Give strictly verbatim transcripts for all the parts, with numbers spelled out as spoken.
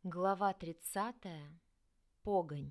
Глава тридцатая. Погонь.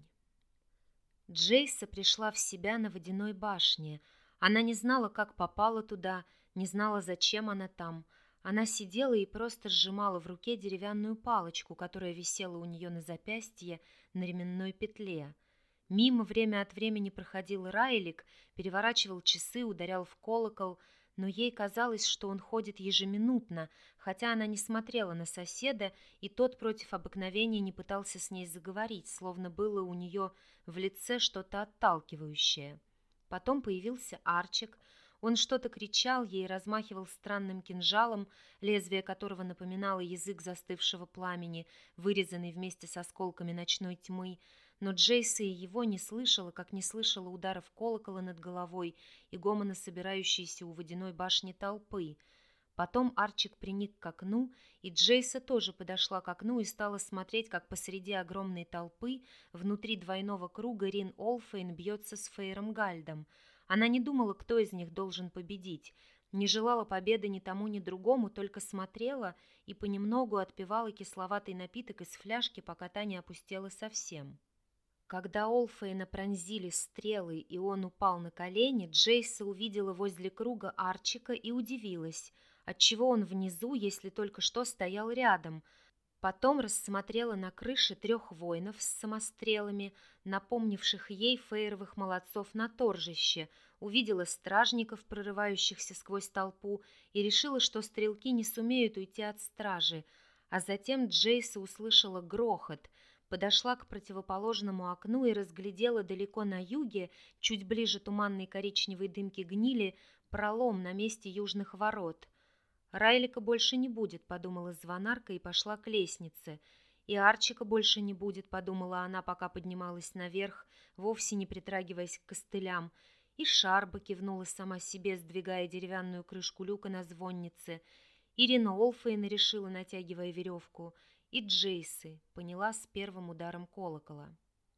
Джейса пришла в себя на водяной башне. Она не знала, как попала туда, не знала, зачем она там. Она сидела и просто сжимала в руке деревянную палочку, которая висела у нее на запястье на ременной петле. Мимо время от времени проходил Райлик, переворачивал часы, ударял в колокол, но ей казалось, что он ходит ежеминутно, хотя она не смотрела на соседа, и тот против обыкновения не пытался с ней заговорить, словно было у нее в лице что-то отталкивающее. Потом появился Арчик. Он что-то кричал ей и размахивал странным кинжалом, лезвие которого напоминало язык застывшего пламени, вырезанный вместе с осколками ночной тьмы. Но Джейса и его не слышала, как не слышала ударов колокола над головой и гомона собирающейся у водяной башни толпы. Потом Арчик приник к окну, и Джейса тоже подошла к окну и стала смотреть, как посреди огромной толпы внутри двойного круга Рин Олфейн бьется с Фейром Гальдом. Она не думала, кто из них должен победить, не желала победы ни тому, ни другому, только смотрела и понемногу отпивала кисловатый напиток из фляжки, пока та не опустела совсем. Когда Олфейна пронзили стрелы, и он упал на колени, Джейса увидела возле круга Арчика и удивилась, отчего он внизу, если только что стоял рядом. Потом рассмотрела на крыше трех воинов с самострелами, напомнивших ей фейровых молодцов на торжище, увидела стражников, прорывающихся сквозь толпу, и решила, что стрелки не сумеют уйти от стражи. А затем Джейса услышала грохот, подошла к противоположному окну и разглядела далеко на юге, чуть ближе туманной коричневой дымки гнили, пролом на месте южных ворот. «Райлика больше не будет», — подумала звонарка и пошла к лестнице. «И Арчика больше не будет», — подумала она, пока поднималась наверх, вовсе не притрагиваясь к костылям. И Шарба кивнула сама себе, сдвигая деревянную крышку люка на звоннице. Ирина Олфейн решила, натягивая веревку. И Джейсы поняла с первым ударом колокола.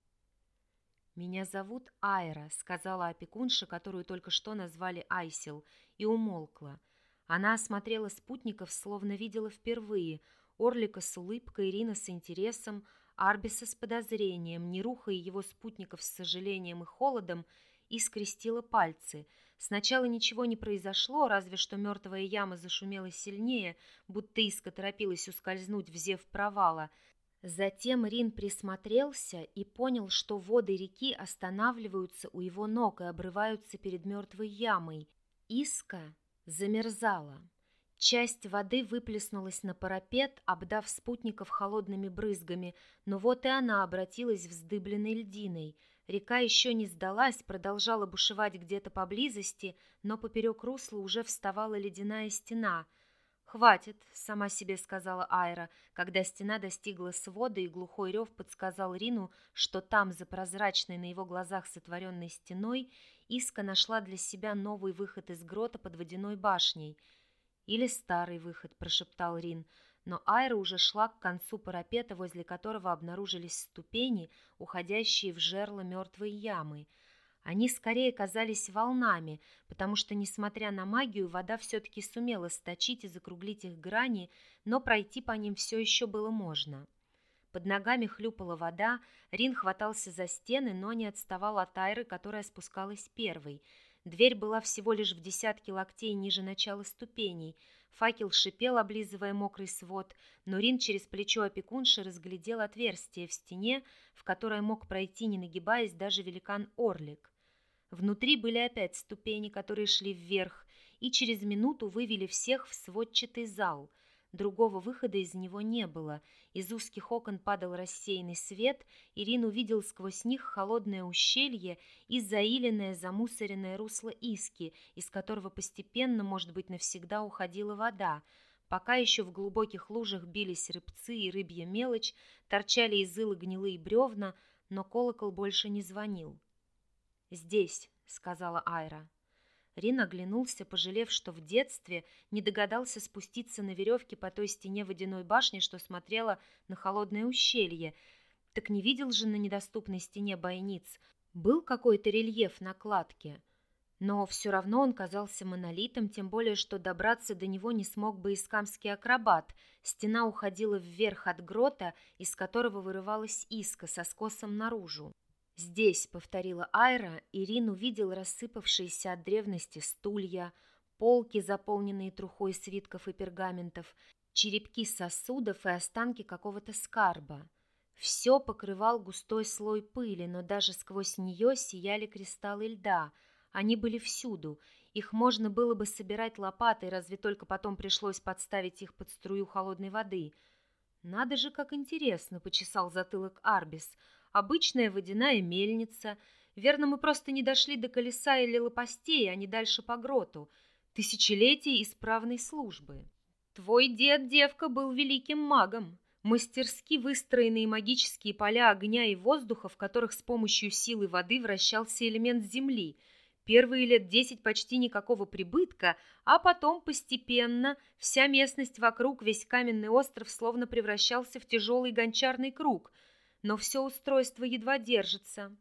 «Меня зовут Айра», — сказала опекунша, которую только что назвали Айсел, и умолкла. Она осмотрела спутников, словно видела впервые. Орлика с улыбкой, Ирина с интересом, Арбиса с подозрением, Неруха и его спутников с сожалением и холодом, и скрестила пальцы. Сначала ничего не произошло, разве что мертвая яма зашумела сильнее, будто Иска торопилась ускользнуть в зев провала. Затем Рин присмотрелся и понял, что воды реки останавливаются у его ног и обрываются перед мертвой ямой. Иска замерзала. Часть воды выплеснулась на парапет, обдав спутников холодными брызгами, но вот и она обратилась вздыбленной льдиной. Река еще не сдалась, продолжала бушевать где-то поблизости, но поперек русла уже вставала ледяная стена. «Хватит», — сама себе сказала Айра, когда стена достигла свода, и глухой рев подсказал Рину, что там, за прозрачной на его глазах сотворенной стеной, Иска нашла для себя новый выход из грота под водяной башней. «Или старый выход», — прошептал Рин, но Айра уже шла к концу парапета, возле которого обнаружились ступени, уходящие в жерло мертвой ямы. Они скорее казались волнами, потому что, несмотря на магию, вода все-таки сумела сточить и закруглить их грани, но пройти по ним все еще было можно. Под ногами хлюпала вода, Рин хватался за стены, но не отставал от Айры, которая спускалась первой. Дверь была всего лишь в десятке локтей ниже начала ступеней. Факел шипел, облизывая мокрый свод, но Рин через плечо опекунши разглядел отверстие в стене, в которое мог пройти, не нагибаясь, даже великан Орлик. Внутри были опять ступени, которые шли вверх, и через минуту вывели всех в сводчатый зал. Другого выхода из него не было. Из узких окон падал рассеянный свет, и Рин увидел сквозь них холодное ущелье и заиленное замусоренное русло Иски, из которого постепенно, может быть, навсегда уходила вода. Пока еще в глубоких лужах бились рыбцы и рыбья мелочь, торчали из ила гнилые бревна, но колокол больше не звонил. «Здесь», — сказала Айра. Рин оглянулся, пожалев, что в детстве не догадался спуститься на веревке по той стене водяной башни, что смотрела на холодное ущелье. Так не видел же на недоступной стене бойниц. Был какой-то рельеф на кладке. Но все равно он казался монолитом, тем более, что добраться до него не смог бы искамский акробат. Стена уходила вверх от грота, из которого вырывалась иска со скосом наружу. «Здесь», — повторила Айра, и Рин увидел рассыпавшиеся от древности стулья, полки, заполненные трухой свитков и пергаментов, черепки сосудов и останки какого-то скарба. Все покрывал густой слой пыли, но даже сквозь нее сияли кристаллы льда. Они были всюду. Их можно было бы собирать лопатой, разве только потом пришлось подставить их под струю холодной воды. «Надо же, как интересно!» — почесал затылок Арбис. «Обычная водяная мельница. Верно, мы просто не дошли до колеса или лопастей, а не дальше по гроту. Тысячелетий исправной службы. Твой дед, девка, был великим магом. Мастерски выстроенные магические поля огня и воздуха, в которых с помощью силы воды вращался элемент земли. Первые лет десять почти никакого прибытка, а потом постепенно вся местность вокруг, весь каменный остров словно превращался в тяжелый гончарный круг. Но все устройство едва держится».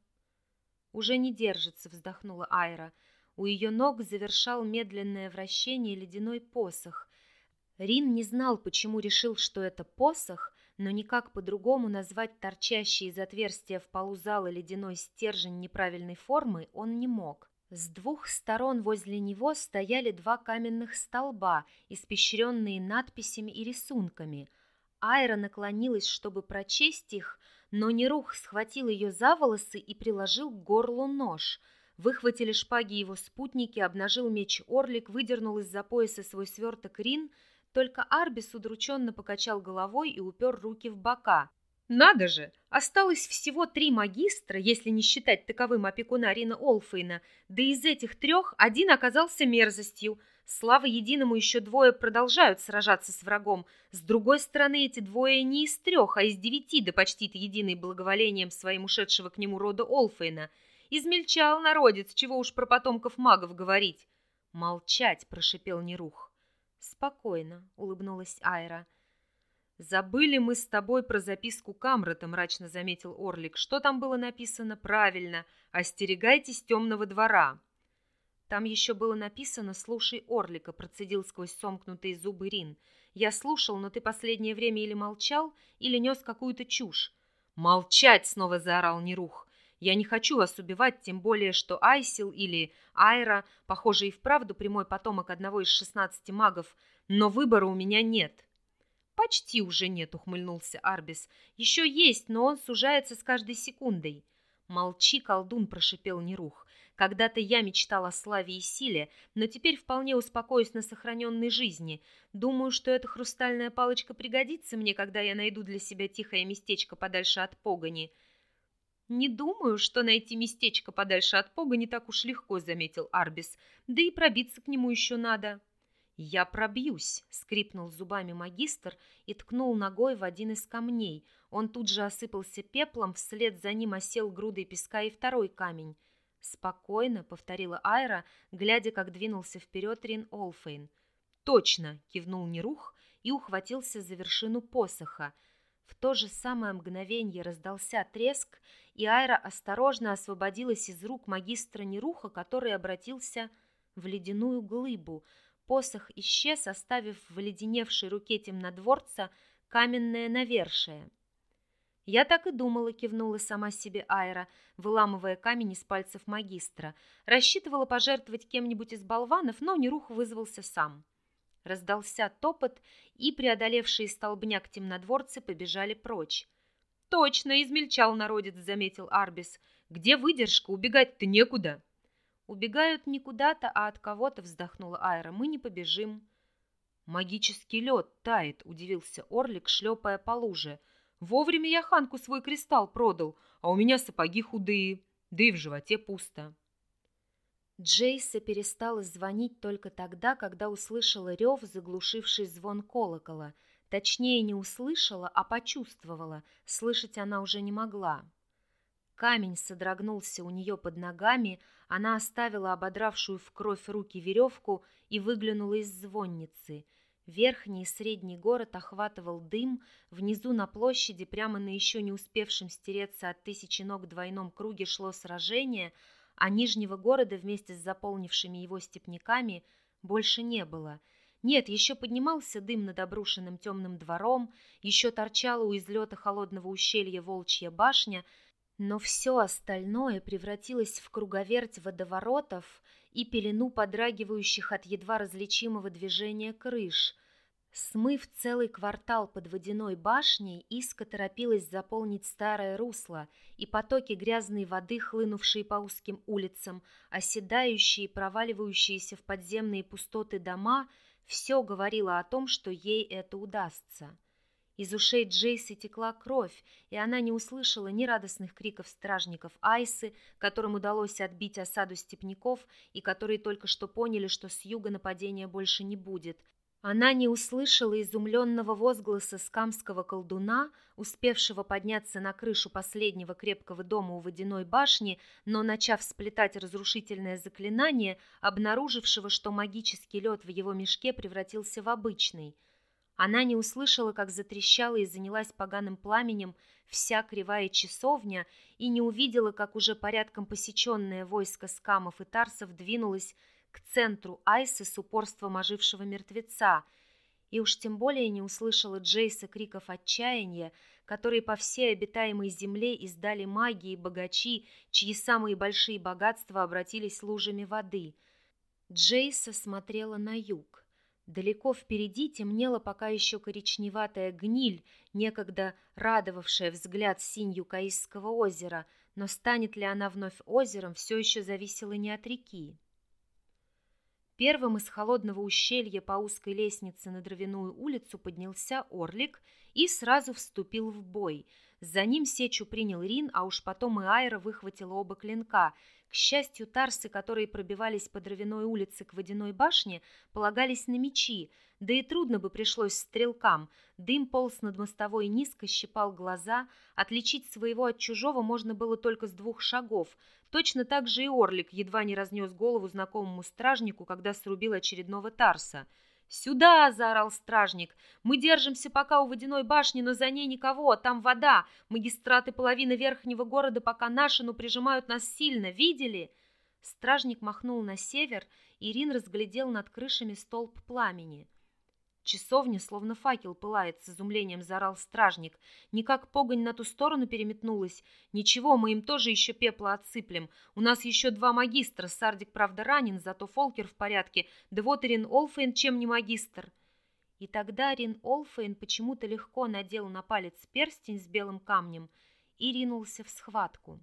«Уже не держится», — вздохнула Айра. У ее ног завершал медленное вращение ледяной посох. Рин не знал, почему решил, что это посох, но никак по-другому назвать торчащий из отверстия в полу зала ледяной стержень неправильной формы он не мог. С двух сторон возле него стояли два каменных столба, испещренные надписями и рисунками. Айра наклонилась, чтобы прочесть их, но Нерух схватил ее за волосы и приложил к горлу нож. Выхватили шпаги его спутники, обнажил меч Орлик, выдернул из-за пояса свой сверток Рин. Только Арбис удрученно покачал головой и упер руки в бока. «Надо же! Осталось всего три магистра, если не считать таковым опекуна Рина Олфейна, да из этих трех один оказался мерзостью. Слава единому, еще двое продолжают сражаться с врагом. С другой стороны, эти двое не из трех, а из девяти, да почти-то единый благоволением своим ушедшего к нему рода Олфейна. Измельчал народец, чего уж про потомков магов говорить». «Молчать!» — прошипел Нерух. «Спокойно», — улыбнулась Айра. «Забыли мы с тобой про записку Камрата», — мрачно заметил Орлик. «Что там было написано? Правильно. Остерегайтесь темного двора». «Там еще было написано «Слушай Орлика», — процедил сквозь сомкнутые зубы Рин. «Я слушал, но ты последнее время или молчал, или нес какую-то чушь». «Молчать!» — снова заорал Нерух. «Я не хочу вас убивать, тем более, что Айсил или Айра, похоже, и вправду прямой потомок одного из шестнадцати магов, но выбора у меня нет». «Почти уже нет», — ухмыльнулся Арбис. «Еще есть, но он сужается с каждой секундой». «Молчи, колдун», — прошипел Нерух. «Когда-то я мечтал о славе и силе, но теперь вполне успокоюсь на сохраненной жизни. Думаю, что эта хрустальная палочка пригодится мне, когда я найду для себя тихое местечко подальше от погони». «Не думаю, что найти местечко подальше от погони так уж легко», — заметил Арбис. «Да и пробиться к нему еще надо». «Я пробьюсь», — скрипнул зубами магистр и ткнул ногой в один из камней. Он тут же осыпался пеплом, вслед за ним осел грудой песка и второй камень. «Спокойно», — повторила Айра, глядя, как двинулся вперед Рин Олфейн. «Точно», — кивнул Нерух и ухватился за вершину посоха. В то же самое мгновенье раздался треск, и Айра осторожно освободилась из рук магистра Неруха, который обратился в ледяную глыбу. Посох исчез, оставив в оледеневшей руке темнодворца каменное навершие. «Я так и думала», — кивнула сама себе Айра, выламывая камень из пальцев магистра. Рассчитывала пожертвовать кем-нибудь из болванов, но Нерух вызвался сам. Раздался топот, и преодолевшие столбняк темнодворцы побежали прочь. «Точно, измельчал народец», — заметил Арбис. «Где выдержка? Убегать-то некуда». «Убегают не куда-то, а от кого-то», — вздохнула Айра. «Мы не побежим». «Магический лед тает», — удивился Орлик, шлепая по луже. «Вовремя я Ханку свой кристалл продал, а у меня сапоги худые, да и в животе пусто». Джейса перестала звонить только тогда, когда услышала рев, заглушивший звон колокола. Точнее, не услышала, а почувствовала. Слышать она уже не могла. Камень содрогнулся у нее под ногами, она оставила ободравшую в кровь руки веревку и выглянула из звонницы. Верхний и средний город охватывал дым, внизу на площади, прямо на еще не успевшем стереться от тысячи ног двойном круге шло сражение, а Нижнего города вместе с заполнившими его степняками больше не было. Нет, еще поднимался дым над обрушенным темным двором, еще торчала у излета холодного ущелья Волчья башня, но все остальное превратилось в круговерть водоворотов и пелену подрагивающих от едва различимого движения крыш. Смыв целый квартал под водяной башней, Иска торопилась заполнить старое русло, и потоки грязной воды, хлынувшие по узким улицам, оседающие и проваливающиеся в подземные пустоты дома, все говорило о том, что ей это удастся. Из ушей Джейсы текла кровь, и она не услышала ни радостных криков стражников Айсы, которым удалось отбить осаду степняков и которые только что поняли, что с юга нападения больше не будет. Она не услышала изумленного возгласа скамского колдуна, успевшего подняться на крышу последнего крепкого дома у водяной башни, но, начав сплетать разрушительное заклинание, обнаружившего, что магический лед в его мешке превратился в обычный. Она не услышала, как затрещала и занялась поганым пламенем вся кривая часовня, и не увидела, как уже порядком посеченное войско скамов и тарсов двинулось к центру Айсы с упорством ожившего мертвеца, и уж тем более не услышала Джейса криков отчаяния, которые по всей обитаемой земле издали маги и богачи, чьи самые большие богатства обратились лужами воды. Джейса смотрела на юг. Далеко впереди темнела пока еще коричневатая гниль, некогда радовавшая взгляд синью Каисского озера, но станет ли она вновь озером, все еще зависело не от реки. Первым из холодного ущелья по узкой лестнице на Дровяную улицу поднялся Орлик и сразу вступил в бой. За ним сечу принял Рин, а уж потом и Айра выхватила оба клинка. К счастью, тарсы, которые пробивались по Дровяной улице к водяной башне, полагались на мечи, да и трудно бы пришлось стрелкам. Дым полз над мостовой низко, щипал глаза, отличить своего от чужого можно было только с двух шагов. Точно так же и Орлик едва не разнес голову знакомому стражнику, когда срубил очередного тарса. «Сюда!» — заорал стражник. «Мы держимся пока у водяной башни, но за ней никого, там вода. Магистраты половины верхнего города пока наши, но прижимают нас сильно. Видели?» Стражник махнул на север, и Рин разглядел над крышами столб пламени. «Часовня, словно факел, пылает», — с изумлением заорал стражник. «Никак погонь на ту сторону переметнулась. Ничего, мы им тоже еще пепла отсыплем. У нас еще два магистра. Сардик, правда, ранен, зато Фолкер в порядке. Да вот и Рин Олфейн чем не магистр». И тогда Рин Олфейн почему-то легко надел на палец перстень с белым камнем и ринулся в схватку.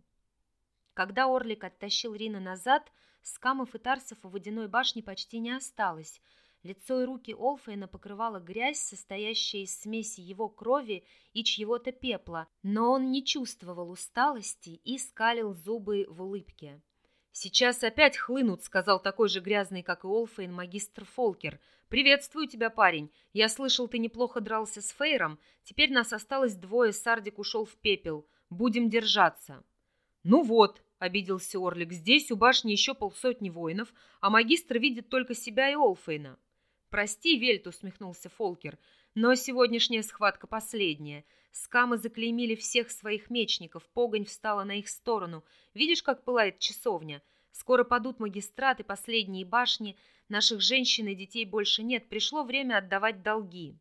Когда Орлик оттащил Рина назад, скамов и тарсов у водяной башни почти не осталось. Лицо и руки Олфейна покрывала грязь, состоящая из смеси его крови и чьего-то пепла, но он не чувствовал усталости и скалил зубы в улыбке. «Сейчас опять хлынут», — сказал такой же грязный, как и Олфейн, магистр Фолкер. «Приветствую тебя, парень. Я слышал, ты неплохо дрался с Фейром. Теперь нас осталось двое, Сардик ушел в пепел. Будем держаться». «Ну вот», — обиделся Орлик, — «здесь у башни еще полсотни воинов, а магистр видит только себя и Олфейна». «Прости, Вельт», — усмехнулся Фолкер, — «но сегодняшняя схватка последняя. Скамы заклеймили всех своих мечников, погонь встала на их сторону. Видишь, как пылает часовня? Скоро падут магистраты, последние башни. Наших женщин и детей больше нет. Пришло время отдавать долги».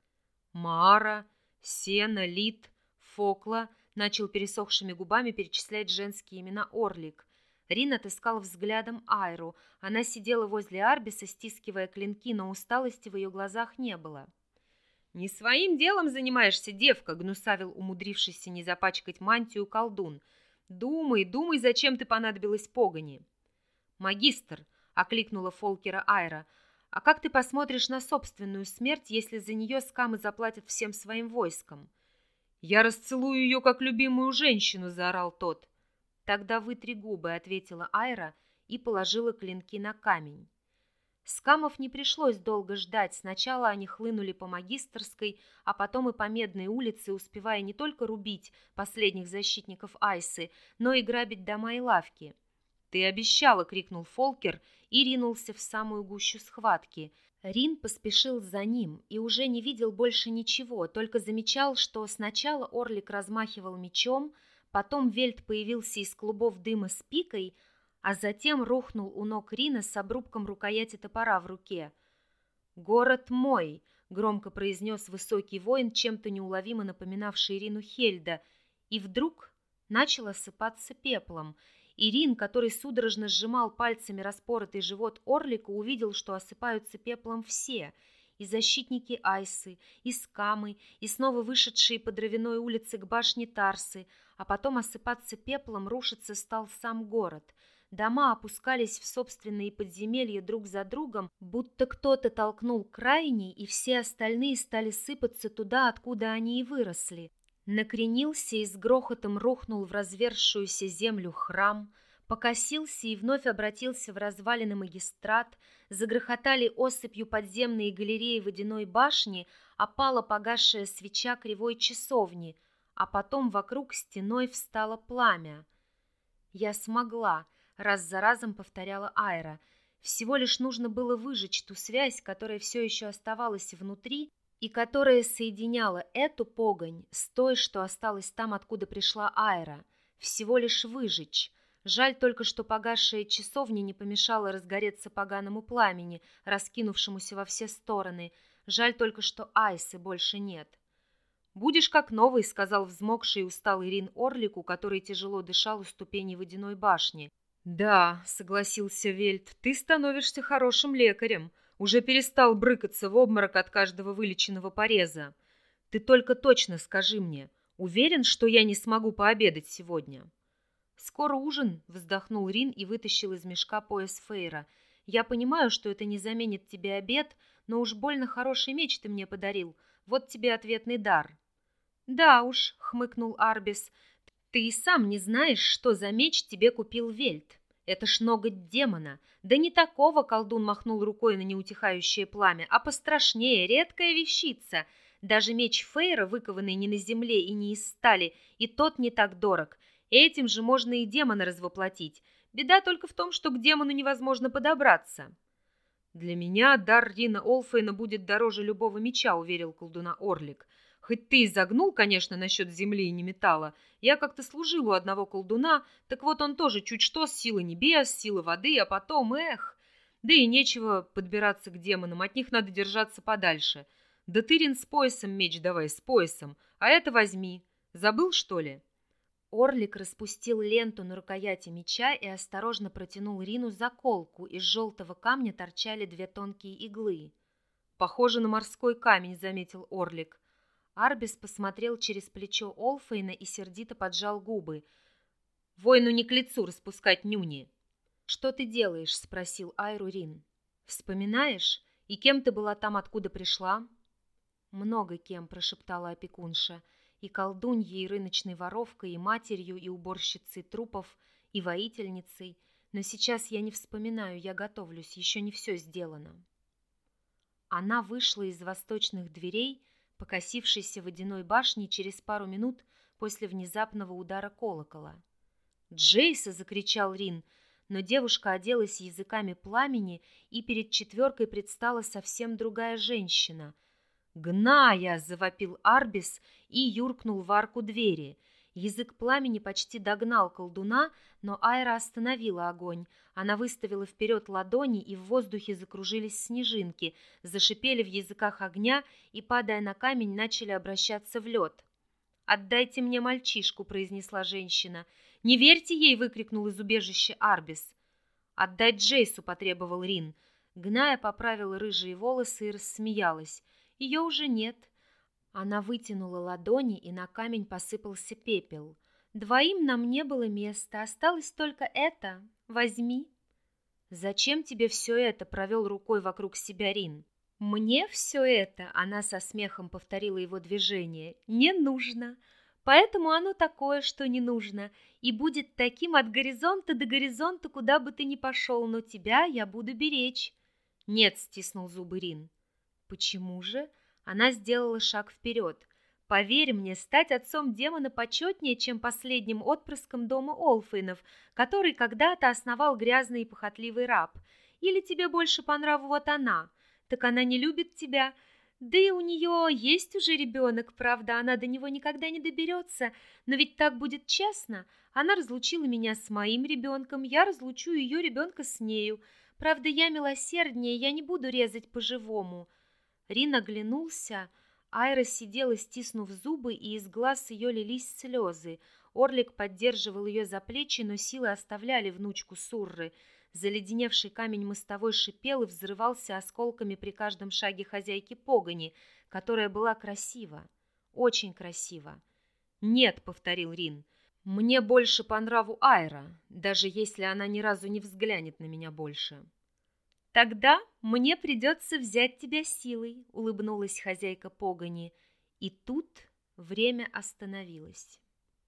«Маара, Сена, Лит, Фокла», — начал пересохшими губами перечислять женские имена Орлик. Рин отыскал взглядом Айру. Она сидела возле Арбиса, стискивая клинки, но усталости в ее глазах не было. «Не своим делом занимаешься, девка», — гнусавил умудрившийся не запачкать мантию колдун. «Думай, думай, зачем ты понадобилась погони». «Магистр», — окликнула Фолкера Айра, — «а как ты посмотришь на собственную смерть, если за нее скамы заплатят всем своим войском?» «Я расцелую ее, как любимую женщину», — заорал тот. «Тогда вытри губы», — ответила Айра и положила клинки на камень. Скамов не пришлось долго ждать. Сначала они хлынули по Магистерской, а потом и по Медной улице, успевая не только рубить последних защитников Айсы, но и грабить дома и лавки. «Ты обещала!» — крикнул Фолкер и ринулся в самую гущу схватки. Рин поспешил за ним и уже не видел больше ничего, только замечал, что сначала Орлик размахивал мечом, потом Вельт появился из клубов дыма с пикой, а затем рухнул у ног Рина с обрубком рукояти топора в руке. «Город мой!» — громко произнес высокий воин, чем-то неуловимо напоминавший Ирину Хельда, и вдруг начал осыпаться пеплом. Ирин, который судорожно сжимал пальцами распоротый живот Орлика, увидел, что осыпаются пеплом все — и защитники Айсы, и скамы, и снова вышедшие по Дровяной улице к башне Тарсы, а потом осыпаться пеплом, рушиться стал сам город. Дома опускались в собственные подземелья друг за другом, будто кто-то толкнул крайний, и все остальные стали сыпаться туда, откуда они и выросли. Накренился и с грохотом рухнул в разверзшуюся землю храм, покосился и вновь обратился в развалины магистрат, загрохотали осыпью подземные галереи водяной башни, опала погасшая свеча кривой часовни, а потом вокруг стеной встало пламя. «Я смогла», — раз за разом повторяла Айра. Всего лишь нужно было выжечь ту связь, которая все еще оставалась внутри и которая соединяла эту погонь с той, что осталась там, откуда пришла Айра. Всего лишь выжечь. Жаль только, что погасшая часовня не помешала разгореться поганому пламени, раскинувшемуся во все стороны. Жаль только, что Айсы больше нет. «Будешь как новый», — сказал взмокший и усталый Рин Орлику, который тяжело дышал у ступеней водяной башни. «Да», — согласился Вельт, — «ты становишься хорошим лекарем. Уже перестал брыкаться в обморок от каждого вылеченного пореза. Ты только точно скажи мне, уверен, что я не смогу пообедать сегодня?» «Скоро ужин», — вздохнул Рин и вытащил из мешка пояс Фейра. «Я понимаю, что это не заменит тебе обед, но уж больно хороший меч ты мне подарил. Вот тебе ответный дар». «Да уж», — хмыкнул Арбис, — «ты и сам не знаешь, что за меч тебе купил Вельт. Это ж ноготь демона. Да не такого», — колдун махнул рукой на неутихающее пламя, — «а пострашнее, редкая вещица. Даже меч Фейра, выкованный не на земле и не из стали, и тот не так дорог. Этим же можно и демона развоплотить. Беда только в том, что к демону невозможно подобраться». «Для меня дар Рина Олфейна будет дороже любого меча», — уверил колдуна Орлик. «Хоть ты и загнул, конечно, насчет земли и не металла. Я как-то служил у одного колдуна, так вот он тоже чуть что с силы небес, силы воды, а потом, эх... Да и нечего подбираться к демонам, от них надо держаться подальше. Да ты, Рин, с поясом меч давай, с поясом, а это возьми. Забыл, что ли?» Орлик распустил ленту на рукояти меча и осторожно протянул Рину заколку. Из желтого камня торчали две тонкие иглы. «Похоже на морской камень», — заметил Орлик. Арбис посмотрел через плечо Олфейна и сердито поджал губы. «Воину не к лицу распускать нюни». «Что ты делаешь?» — спросил Айру Рин. «Вспоминаешь? И кем ты была там, откуда пришла?» «Много кем», — прошептала опекунша. «И колдуньей, и рыночной воровкой, и матерью, и уборщицей трупов, и воительницей. Но сейчас я не вспоминаю, я готовлюсь, еще не все сделано». Она вышла из восточных дверей, покосившейся водяной башни, через пару минут после внезапного удара колокола. «Джейса!» — закричал Рин, но девушка оделась языками пламени, и перед четверкой предстала совсем другая женщина. «Гная!» — завопил Арбис и юркнул в арку двери. Язык пламени почти догнал колдуна, но Айра остановила огонь. Она выставила вперед ладони, и в воздухе закружились снежинки, зашипели в языках огня и, падая на камень, начали обращаться в лед. «Отдайте мне мальчишку», — произнесла женщина. «Не верьте ей!» — выкрикнул из убежища Арбис. «Отдать Джейсу!» — потребовал Рин. Гная поправила рыжие волосы и рассмеялась. «Ее уже нет». Она вытянула ладони, и на камень посыпался пепел. «Двоим нам не было места, осталось только это. Возьми». «Зачем тебе все это?» — провел рукой вокруг себя Рин. «Мне все это», — она со смехом повторила его движение, — «не нужно. Поэтому оно такое, что не нужно, и будет таким от горизонта до горизонта, куда бы ты ни пошел, но тебя я буду беречь». «Нет», — стиснул зубы Рин. «Почему же?» Она сделала шаг вперед. «Поверь мне, стать отцом демона почетнее, чем последним отпрыском дома Олфейнов, который когда-то основал грязный и похотливый раб. Или тебе больше по нраву вот она? Так она не любит тебя. Да и у нее есть уже ребенок, правда, она до него никогда не доберется, но ведь так будет честно. Она разлучила меня с моим ребенком, я разлучу ее ребенка с нею. Правда, я милосерднее, я не буду резать по-живому». Рин оглянулся. Айра сидела, стиснув зубы, и из глаз ее лились слезы. Орлик поддерживал ее за плечи, но силы оставляли внучку Сурры. Заледеневший камень мостовой шипел и взрывался осколками при каждом шаге хозяйки погони, которая была красива, очень красива. «Нет», — повторил Рин, — «мне больше по нраву Айра, даже если она ни разу не взглянет на меня больше». «Тогда мне придется взять тебя силой», — улыбнулась хозяйка погони. И тут время остановилось.